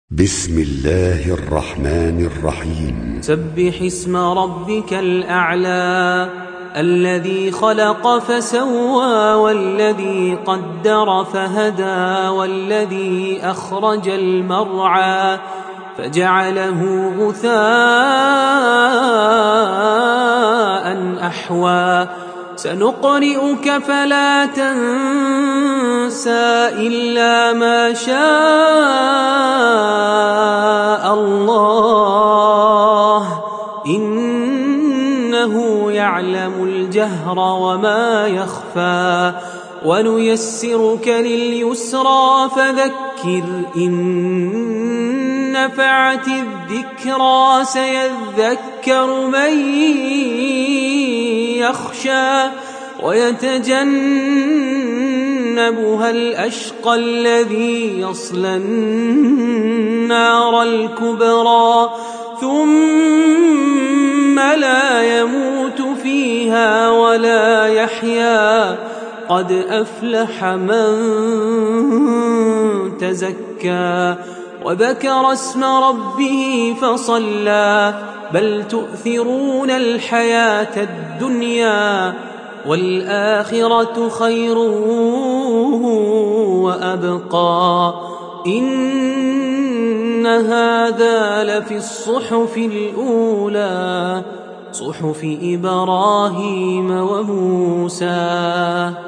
بسم الله الرحمن الرحيم. سبح اسم ربك الأعلى الذي خلق فسوى والذي قدر فهدى والذي أخرج المرعى فجعله غثاء أحوى سنقرئك فلا تنسى إلا ما شاء الله إنه يعلم الجهر وما يخفى ونيسرك لليسرى فذكر إن نفعت الذكرى سيذكر من يخشى ويتجنبها الأشقى الذي يصلى النار الكبرى ثم لا يموت فيها ولا يحيا قد أفلح من تزكى وذكر اسم ربه فصلى بل تؤثرون الحياة الدنيا والآخرة خير وأبقى إن هذا لفي الصحف الأولى صحف إبراهيم وموسى.